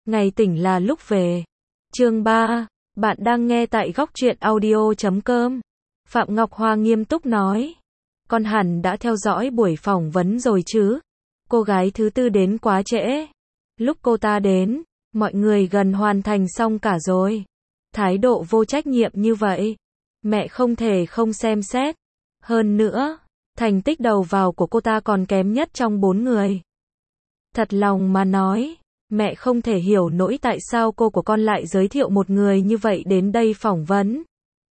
Ngày tỉnh là lúc về. Chương 3. Bạn đang nghe tại góc truyện audio.com. Phạm Ngọc Hoa nghiêm túc nói. Con hẳn đã theo dõi buổi phỏng vấn rồi chứ? Cô gái thứ tư đến quá trễ. Lúc cô ta đến, mọi người gần hoàn thành xong cả rồi. Thái độ vô trách nhiệm như vậy, mẹ không thể không xem xét. Hơn nữa, thành tích đầu vào của cô ta còn kém nhất trong 4 người. Thật lòng mà nói, mẹ không thể hiểu nổi tại sao cô của con lại giới thiệu một người như vậy đến đây phỏng vấn.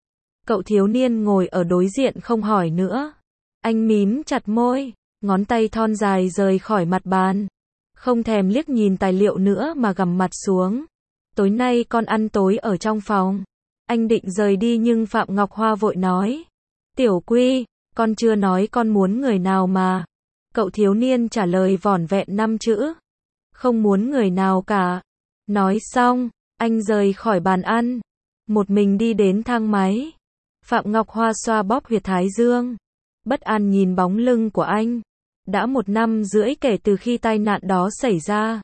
Cậu thiếu niên ngồi ở đối diện không hỏi nữa. Anh mím chặt môi, ngón tay thon dài rời khỏi mặt bàn. Không thèm liếc nhìn tài liệu nữa mà gằm mặt xuống. Tối nay con ăn tối ở trong phòng. Anh định rời đi nhưng Phạm Ngọc Hoa vội nói. Tiểu Quy, con chưa nói con muốn người nào mà. Cậu thiếu niên trả lời vỏn vẹn 5 chữ. Không muốn người nào cả. Nói xong, anh rời khỏi bàn ăn. Một mình đi đến thang máy. Phạm Ngọc Hoa xoa bóp huyệt thái dương. Bất an nhìn bóng lưng của anh. Đã 1 năm rưỡi kể từ khi tai nạn đó xảy ra.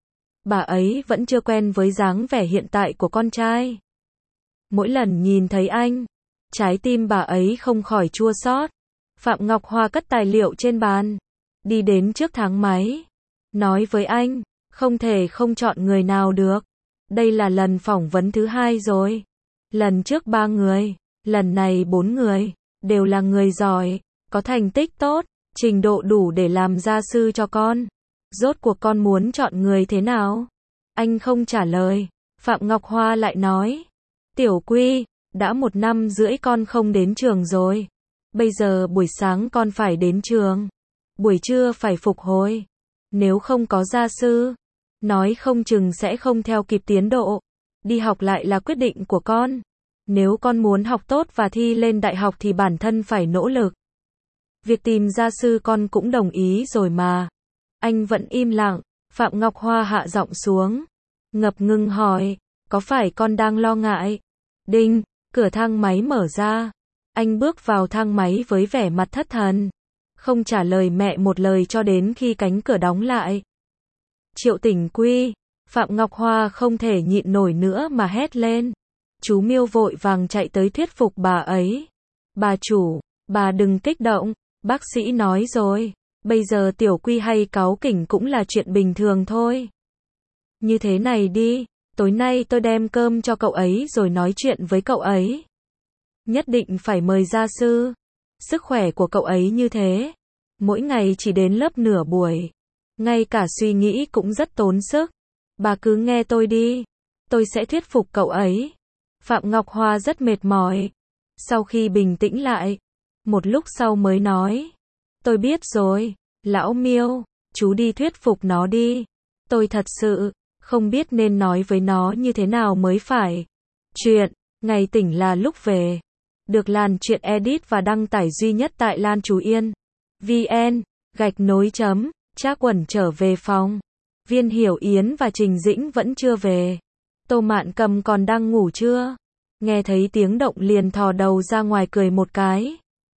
Bà ấy vẫn chưa quen với dáng vẻ hiện tại của con trai. Mỗi lần nhìn thấy anh, trái tim bà ấy không khỏi chua xót. Phạm Ngọc Hoa cất tài liệu trên bàn, đi đến trước thang máy, nói với anh, không thể không chọn người nào được. Đây là lần phỏng vấn thứ 2 rồi. Lần trước 3 người, lần này 4 người, đều là người giỏi, có thành tích tốt, trình độ đủ để làm gia sư cho con. Rốt cuộc con muốn chọn người thế nào? Anh không trả lời. Phạm Ngọc Hoa lại nói. Tiểu Quy, đã 1 năm rưỡi con không đến trường rồi. Bây giờ buổi sáng con phải đến trường. Buổi trưa phải phục hồi. Nếu không có gia sư, nói không chừng sẽ không theo kịp tiến độ. Đi học lại là quyết định của con. Nếu con muốn học tốt và thi lên đại học thì bản thân phải nỗ lực. Việc tìm gia sư con cũng đồng ý rồi mà. Anh vẫn im lặng. Phạm Ngọc Hoa hạ giọng xuống. Ngập ngừng hỏi. Có phải con đang lo ngại? Đinh, cửa thang máy mở ra. Anh bước vào thang máy với vẻ mặt thất thần. Không trả lời mẹ một lời cho đến khi cánh cửa đóng lại. Triệu Tỉnh Quy. Phạm Ngọc Hoa không thể nhịn nổi nữa mà hét lên. Chú Miêu vội vàng chạy tới thuyết phục bà ấy. Bà chủ, bà đừng kích động. Bác sĩ nói rồi. Bây giờ Tiểu Quy hay cáu kỉnh cũng là chuyện bình thường thôi. Như thế này đi, tối nay tôi đem cơm cho cậu ấy rồi nói chuyện với cậu ấy. Nhất định phải mời gia sư. Sức khỏe của cậu ấy như thế. Mỗi ngày chỉ đến lớp nửa buổi. Ngay cả suy nghĩ cũng rất tốn sức. Bà cứ nghe tôi đi. Tôi sẽ thuyết phục cậu ấy. Phạm Ngọc Hoa rất mệt mỏi. Sau khi bình tĩnh lại, một lúc sau mới nói. Tôi biết rồi, lão Miêu, chú đi thuyết phục nó đi. Tôi thật sự không biết nên nói với nó như thế nào mới phải. Chuyện Ngày tỉnh là lúc về. Được Lan Truyện edit và đăng tải duy nhất tại Lan Chú Yên. VN, _ Trác Quẩn trở về phòng. Viên Hiểu Yến và Trình Dĩnh vẫn chưa về. Tô Mạn Cầm còn đang ngủ trưa. Nghe thấy tiếng động liền thò đầu ra ngoài cười một cái.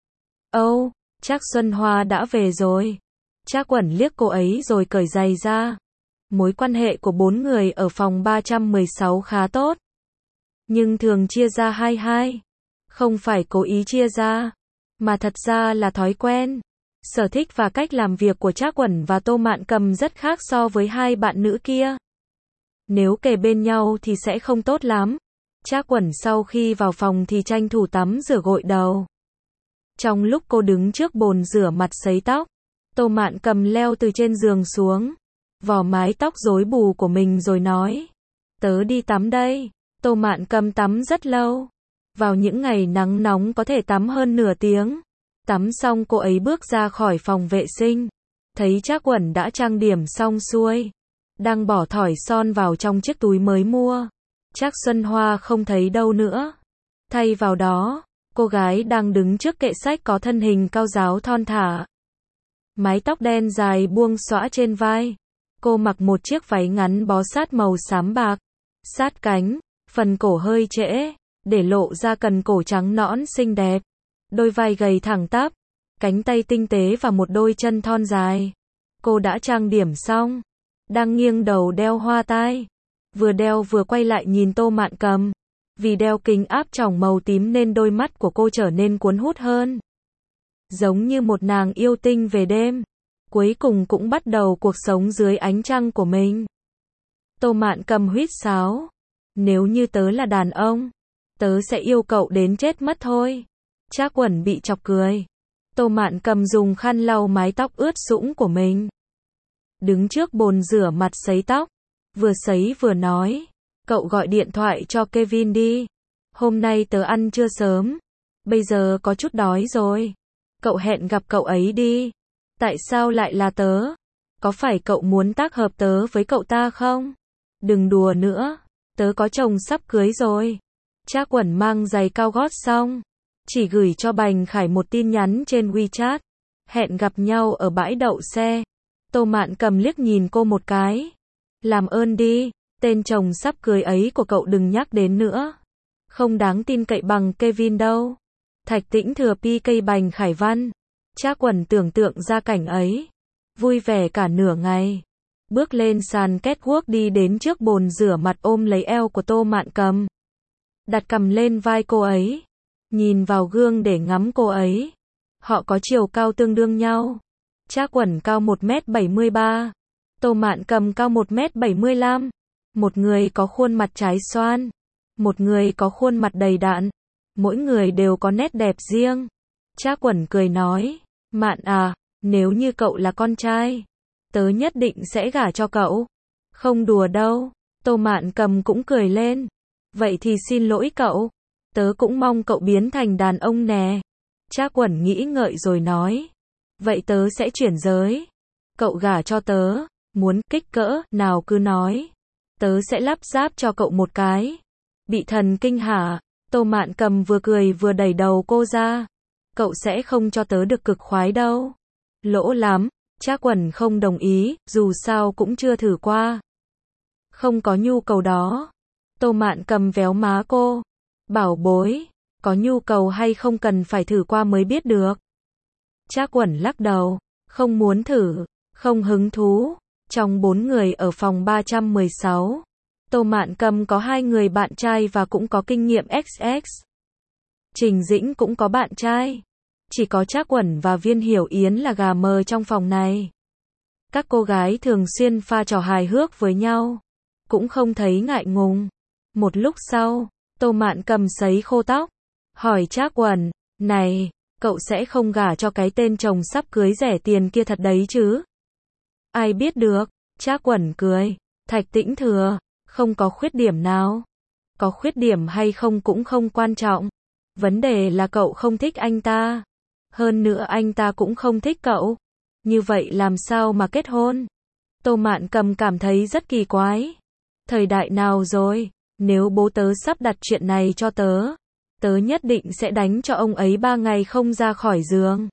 Âu, Trác Xuân Hoa đã về rồi. Trác Quẩn liếc cô ấy rồi cởi giày ra. Mối quan hệ của 4 người ở phòng 316 khá tốt. Nhưng thường chia ra 2-2. Không phải cố ý chia ra, mà thật ra là thói quen. Sở thích và cách làm việc của Trác Quẩn và Tô Mạn Cầm rất khác so với 2 bạn nữ kia. Nếu kề bên nhau thì sẽ không tốt lắm. Trác Quẩn sau khi vào phòng thì tranh thủ tắm rửa gội đầu. Trong lúc cô đứng trước bồn rửa mặt sấy tóc, Tô Mạn Cầm leo từ trên giường xuống, vò mái tóc rối bù của mình rồi nói. Tớ đi tắm đây. Tô Mạn Cầm tắm rất lâu. Vào những ngày nắng nóng có thể tắm hơn nửa tiếng. Tắm xong cô ấy bước ra khỏi phòng vệ sinh. Thấy Trác Quẩn đã trang điểm xong xuôi. Đang bỏ thỏi son vào trong chiếc túi mới mua. Trác Xuân Hoa không thấy đâu nữa. Thay vào đó, cô gái đang đứng trước kệ sách có thân hình cao ráo thon thả. Mái tóc đen dài buông xõa trên vai. Cô mặc một chiếc váy ngắn bó sát màu xám bạc. Sát cánh, phần cổ hơi trễ, để lộ ra cần cổ trắng nõn xinh đẹp. Đôi vai gầy thẳng tắp, cánh tay tinh tế và một đôi chân thon dài. Cô đã trang điểm xong, đang nghiêng đầu đeo hoa tai. vừa đeo vừa quay lại nhìn Tô Mạn Cầm. Vì đeo kính áp tròng màu tím nên đôi mắt của cô trở nên cuốn hút hơn. Giống như một nàng yêu tinh về đêm. Cuối cùng cũng bắt đầu cuộc sống dưới ánh trăng của mình. Tô Mạn Cầm huýt sáo. Nếu như tớ là đàn ông, tớ sẽ yêu cậu đến chết mất thôi. Trác Quẩn bị chọc cười. Tô Mạn Cầm dùng khăn lau mái tóc ướt sũng của mình. Đứng trước bồn rửa mặt sấy tóc. Vừa sấy vừa nói. Cậu gọi điện thoại cho Kevin đi. Hôm nay tớ ăn trưa sớm. Bây giờ có chút đói rồi. Cậu hẹn gặp cậu ấy đi. Tại sao lại là tớ? Có phải cậu muốn tác hợp tớ với cậu ta không? Đừng đùa nữa. Tớ có chồng sắp cưới rồi. Trác Quẩn mang giày cao gót xong. Chỉ gửi cho Bành Khải một tin nhắn trên WeChat. Hẹn gặp nhau ở bãi đậu xe. Tô Mạn Cầm liếc nhìn cô một cái. Làm ơn đi. Tên chồng sắp cưới ấy của cậu đừng nhắc đến nữa. Không đáng tin cậy bằng Kevin đâu. Thạch Tĩnh Thừa PK Bành Khải Văn. Trác Quẩn tưởng tượng ra cảnh ấy. Vui vẻ cả nửa ngày. Bước lên sàn catwalk đi đến trước bồn rửa mặt ôm lấy eo của Tô Mạn Cầm. Đặt cằm lên vai cô ấy. Nhìn vào gương để ngắm cô ấy. Họ có chiều cao tương đương nhau. Trác Quẩn cao 1m73. Tô Mạn Cầm cao 1m75. Một người có khuôn mặt trái xoan. Một người có khuôn mặt đầy đặn. Mỗi người đều có nét đẹp riêng. Trác Quẩn cười nói. Mạn à, nếu như cậu là con trai, tớ nhất định sẽ gả cho cậu. Không đùa đâu. Tô Mạn Cầm cũng cười lên. Vậy thì xin lỗi cậu. Tớ cũng mong cậu biến thành đàn ông nè. Trác Quẩn nghĩ ngợi rồi nói. Vậy tớ sẽ chuyển giới. Cậu gả cho tớ. Muốn kích cỡ nào cứ nói. Tớ sẽ lắp ráp cho cậu một cái. Bị thần kinh hả? Tô Mạn Cầm vừa cười vừa đẩy đầu cô ra. Cậu sẽ không cho tớ được cực khoái đâu. Lỗ lắm. Trác Quẩn không đồng ý, dù sao cũng chưa thử qua. Không có nhu cầu đó. Tô Mạn Cầm véo má cô. Bảo bối, có nhu cầu hay không cần phải thử qua mới biết được. Trác Quẩn lắc đầu. Không muốn thử, không hứng thú. Trong 4 người ở phòng 316, Tô Mạn Cầm có 2 người bạn trai và cũng có kinh nghiệm XX. Trình Dĩnh cũng có bạn trai. Chỉ có Trác Quẩn và Viên Hiểu Yến là gà mờ trong phòng này. Các cô gái thường xuyên pha trò hài hước với nhau. Cũng không thấy ngại ngùng. Một lúc sau, Tô Mạn Cầm sấy khô tóc. Hỏi Trác Quẩn, này, cậu sẽ không gả cho cái tên chồng sắp cưới rẻ tiền kia thật đấy chứ? Ai biết được, Trác Quẩn cười. Thạch Tĩnh Thừa, không có khuyết điểm nào. Có khuyết điểm hay không cũng không quan trọng. Vấn đề là cậu không thích anh ta. Hơn nữa anh ta cũng không thích cậu. Như vậy làm sao mà kết hôn? Tô Mạn Cầm cảm thấy rất kỳ quái. Thời đại nào rồi? Nếu bố tớ sắp đặt chuyện này cho tớ, tớ nhất định sẽ đánh cho ông ấy 3 ngày không ra khỏi giường.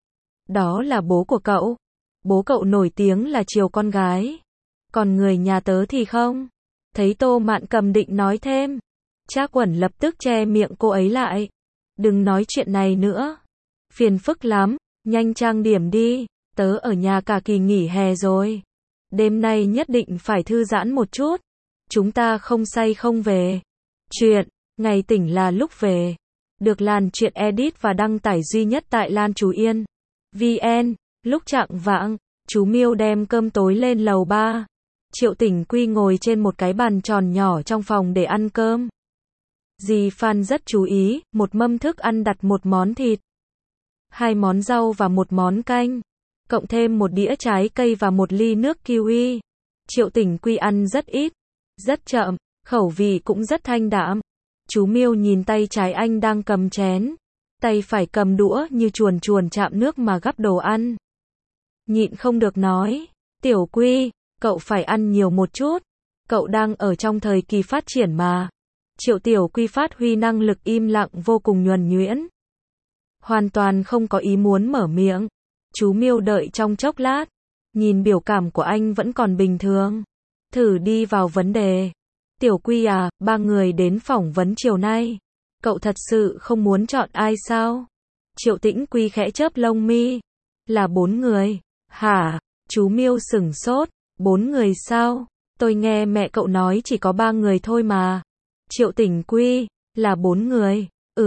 Đó là bố của cậu. Bố cậu nổi tiếng là chiều con gái. Còn người nhà tớ thì không. Thấy Tô Mạn Cầm định nói thêm, Trác Quẩn lập tức che miệng cô ấy lại. Đừng nói chuyện này nữa. Phiền phức lắm, nhanh trang điểm đi. Tớ ở nhà cả kỳ nghỉ hè rồi. Đêm nay nhất định phải thư giãn một chút. Chúng ta không say không về. Chuyện, ngày tỉnh là lúc về. Được Lan Chuyện edit và đăng tải duy nhất tại Lan Chú Yên VN. Lúc chạng vạng, chú Miêu đem cơm tối lên lầu 3. Triệu Tỉnh Quy ngồi trên một cái bàn tròn nhỏ trong phòng để ăn cơm. Dì Phan rất chú ý, một mâm thức ăn đặt một món thịt, 2 món rau và một món canh, cộng thêm một đĩa trái cây và một ly nước kiwi. Triệu Tỉnh Quy ăn rất ít, rất chậm, khẩu vị cũng rất thanh đạm. Chú Miêu nhìn tay trái anh đang cầm chén, tay phải cầm đũa như chuồn chuồn chạm nước mà gắp đồ ăn. Nhịn không được nói, Tiểu Quy, cậu phải ăn nhiều một chút. Cậu đang ở trong thời kỳ phát triển mà. Triệu Tiểu Quy phát huy năng lực im lặng vô cùng nhuần nhuyễn. Hoàn toàn không có ý muốn mở miệng. Chú Miêu đợi trong chốc lát. Nhìn biểu cảm của anh vẫn còn bình thường. Thử đi vào vấn đề. Tiểu Quy à, 3 người đến phỏng vấn chiều nay. Cậu thật sự không muốn chọn ai sao? Triệu Tĩnh Quy khẽ chớp lông mi. Là 4 người. Hả? Chú Miêu sửng sốt. 4 người sao? Tôi nghe mẹ cậu nói chỉ có 3 người thôi mà. Triệu Tỉnh Quy, là 4 người.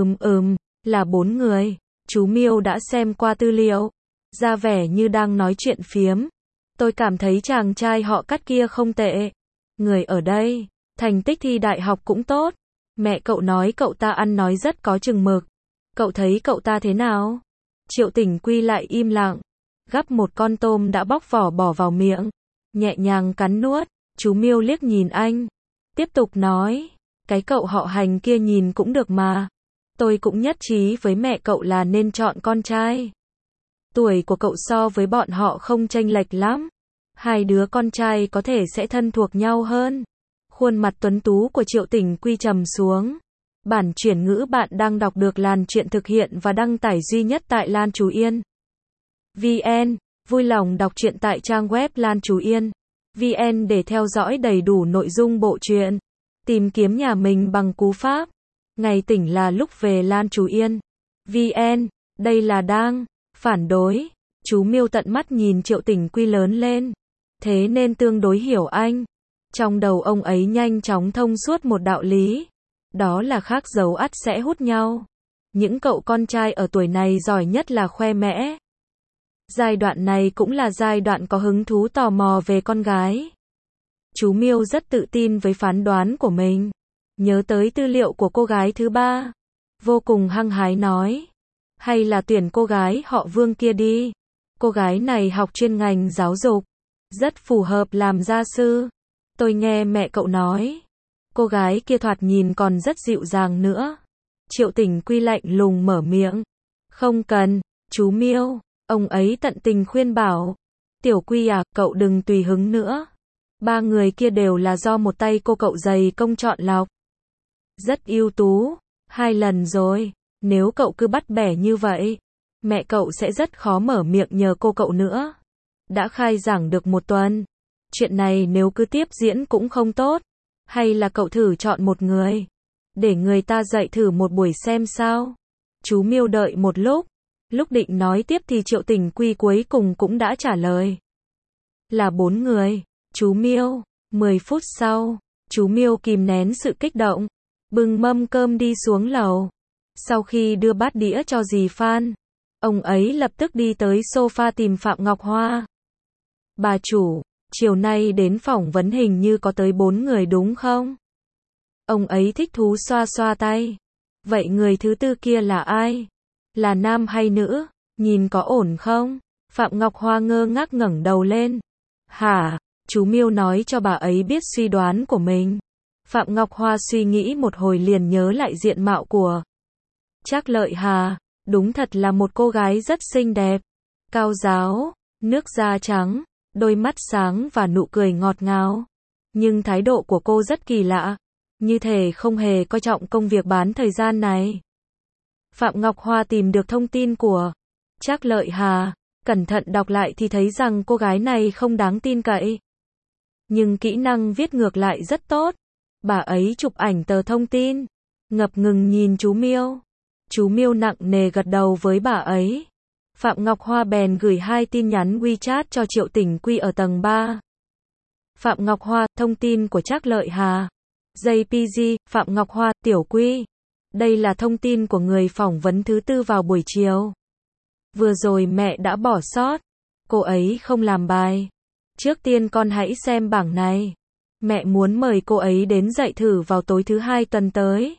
Là 4 người. Chú Miêu đã xem qua tư liệu, ra vẻ như đang nói chuyện phiếm. Tôi cảm thấy chàng trai họ Cát kia không tệ. Người ở đây, thành tích thi đại học cũng tốt. Mẹ cậu nói cậu ta ăn nói rất có chừng mực. Cậu thấy cậu ta thế nào? Triệu Tỉnh Quy lại im lặng, gắp một con tôm đã bóc vỏ bỏ vào miệng, nhẹ nhàng cắn nuốt. Chú Miêu liếc nhìn anh, tiếp tục nói, cái cậu họ Hành kia nhìn cũng được mà. Tôi cũng nhất trí với mẹ cậu là nên chọn con trai. Tuổi của cậu so với bọn họ không chênh lệch lắm. Hai đứa con trai có thể sẽ thân thuộc nhau hơn. Khuôn mặt tuấn tú của Triệu Tỉnh Quy trầm xuống. Bản chuyển ngữ bạn đang đọc được Lan Truyện thực hiện và đăng tải duy nhất tại Lan Chú Yên VN. Vui lòng đọc truyện tại trang web Lan Chú Yên VN để theo dõi đầy đủ nội dung bộ truyện. Tìm kiếm nhà mình bằng cú pháp ngày tỉnh là lúc về Lan Chú Yên VN. Đây là đang phản đối. Chú Miêu tận mắt nhìn Triệu Tỉnh Quy lớn lên, thế nên tương đối hiểu anh. Trong đầu ông ấy nhanh chóng thông suốt một đạo lý, đó là khác dấu ắt sẽ hút nhau. Những cậu con trai ở tuổi này giỏi nhất là khoe mẽ. Giai đoạn này cũng là giai đoạn có hứng thú tò mò về con gái. Chú Miêu rất tự tin với phán đoán của mình. Nhớ tới tư liệu của cô gái thứ 3, vô cùng hăng hái nói, hay là tuyển cô gái họ Vương kia đi. Cô gái này học chuyên ngành giáo dục, rất phù hợp làm gia sư. Tôi nghe mẹ cậu nói, cô gái kia thoạt nhìn còn rất dịu dàng nữa. Triệu Tỉnh Quy lạnh lùng mở miệng. Không cần, chú Miêu. Ông ấy tận tình khuyên bảo. Tiểu Quy à, cậu đừng tùy hứng nữa. 3 người kia đều là do một tay cô cậu dày công chọn lọc. Rất ưu tú. 2 lần rồi. Nếu cậu cứ bắt bẻ như vậy, mẹ cậu sẽ rất khó mở miệng nhờ cô cậu nữa. Đã khai giảng được 1 tuần. Chuyện này nếu cứ tiếp diễn cũng không tốt. Hay là cậu thử chọn một người, để người ta dạy thử một buổi xem sao. Chú Miêu đợi một lúc định nói tiếp thì Triệu Tỉnh Quy cuối cùng cũng đã trả lời. Là 4 người, chú Miêu. 10 phút sau, chú Miêu kìm nén sự kích động, bưng mâm cơm đi xuống lầu. Sau khi đưa bát đĩa cho dì Phan, ông ấy lập tức đi tới sofa tìm Phạm Ngọc Hoa. Bà chủ, chiều nay đến phỏng vấn hình như có tới 4 người đúng không? Ông ấy thích thú xoa xoa tay. Vậy người thứ 4 kia là ai? Là nam hay nữ? Nhìn có ổn không? Phạm Ngọc Hoa ngơ ngác ngẩng đầu lên. Hả? Chú Miêu nói cho bà ấy biết suy đoán của mình. Phạm Ngọc Hoa suy nghĩ một hồi liền nhớ lại diện mạo của Trác Lợi Hà. Đúng thật là một cô gái rất xinh đẹp, cao ráo, nước da trắng, đôi mắt sáng và nụ cười ngọt ngào. Nhưng thái độ của cô rất kỳ lạ, như thể không hề coi trọng công việc bán thời gian này. Phạm Ngọc Hoa tìm được thông tin của Trác Lợi Hà, cẩn thận đọc lại thì thấy rằng cô gái này không đáng tin cậy. Nhưng kỹ năng viết ngược lại rất tốt. Bà ấy chụp ảnh tờ thông tin, ngập ngừng nhìn chú Miêu. Chú Miêu nặng nề gật đầu với bà ấy. Phạm Ngọc Hoa bèn gửi 2 tin nhắn WeChat cho Triệu Tỉnh Quy ở tầng 3. Phạm Ngọc Hoa, thông tin của Trác Lợi Hà. JPG, Phạm Ngọc Hoa, Tiểu Quy. Đây là thông tin của người phỏng vấn thứ 4 vào buổi chiều. Vừa rồi mẹ đã bỏ sót. Cô ấy không làm bài. Trước tiên con hãy xem bảng này. Mẹ muốn mời cô ấy đến dạy thử vào tối thứ 2 tuần tới.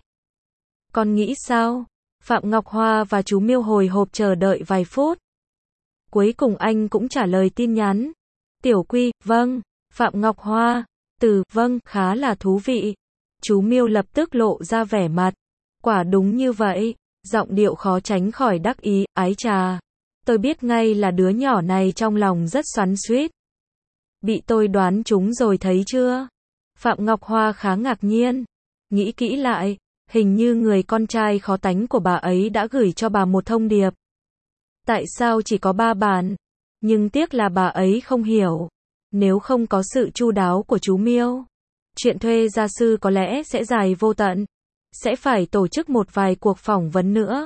Con nghĩ sao? Phạm Ngọc Hoa và chú Miêu hồi hộp chờ đợi vài phút. Cuối cùng anh cũng trả lời tin nhắn. Tiểu Quy, vâng. Phạm Ngọc Hoa, vâng, khá là thú vị. Chú Miêu lập tức lộ ra vẻ mặt. Quả đúng như vậy. Giọng điệu khó tránh khỏi đắc ý, ái chà. Tôi biết ngay là đứa nhỏ này trong lòng rất xoắn xuýt. Bị tôi đoán trúng rồi thấy chưa? Phạm Ngọc Hoa khá ngạc nhiên. Nghĩ kỹ lại, hình như người con trai khó tánh của bà ấy đã gửi cho bà một thông điệp. Tại sao chỉ có 3 bản? Nhưng tiếc là bà ấy không hiểu. Nếu không có sự chu đáo của chú Miêu, chuyện thuê gia sư có lẽ sẽ dài vô tận. Sẽ phải tổ chức một vài cuộc phỏng vấn nữa.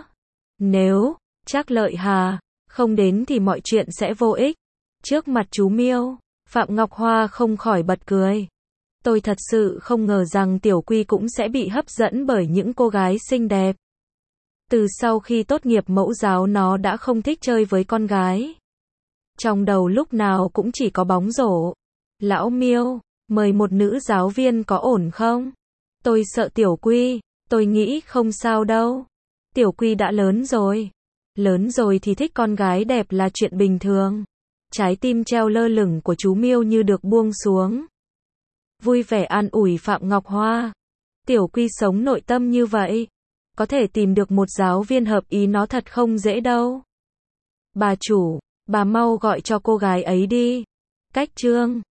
Nếu Trác Lợi Hà không đến thì mọi chuyện sẽ vô ích. Trước mặt chú Miêu, Phạm Ngọc Hoa không khỏi bật cười. Tôi thật sự không ngờ rằng Tiểu Quy cũng sẽ bị hấp dẫn bởi những cô gái xinh đẹp. Từ sau khi tốt nghiệp mẫu giáo nó đã không thích chơi với con gái. Trong đầu lúc nào cũng chỉ có bóng rổ. Lão Miêu, mời một nữ giáo viên có ổn không? Tôi sợ Tiểu Quy, tôi nghĩ không sao đâu. Tiểu Quy đã lớn rồi. Lớn rồi thì thích con gái đẹp là chuyện bình thường. Trái tim treo lơ lửng của chú Miêu như được buông xuống. Vui vẻ an ủi Phạm Ngọc Hoa. Tiểu Quy sống nội tâm như vậy. Có thể tìm được một giáo viên hợp ý nó thật không dễ đâu. Bà chủ, bà mau gọi cho cô gái ấy đi. Cách Trương.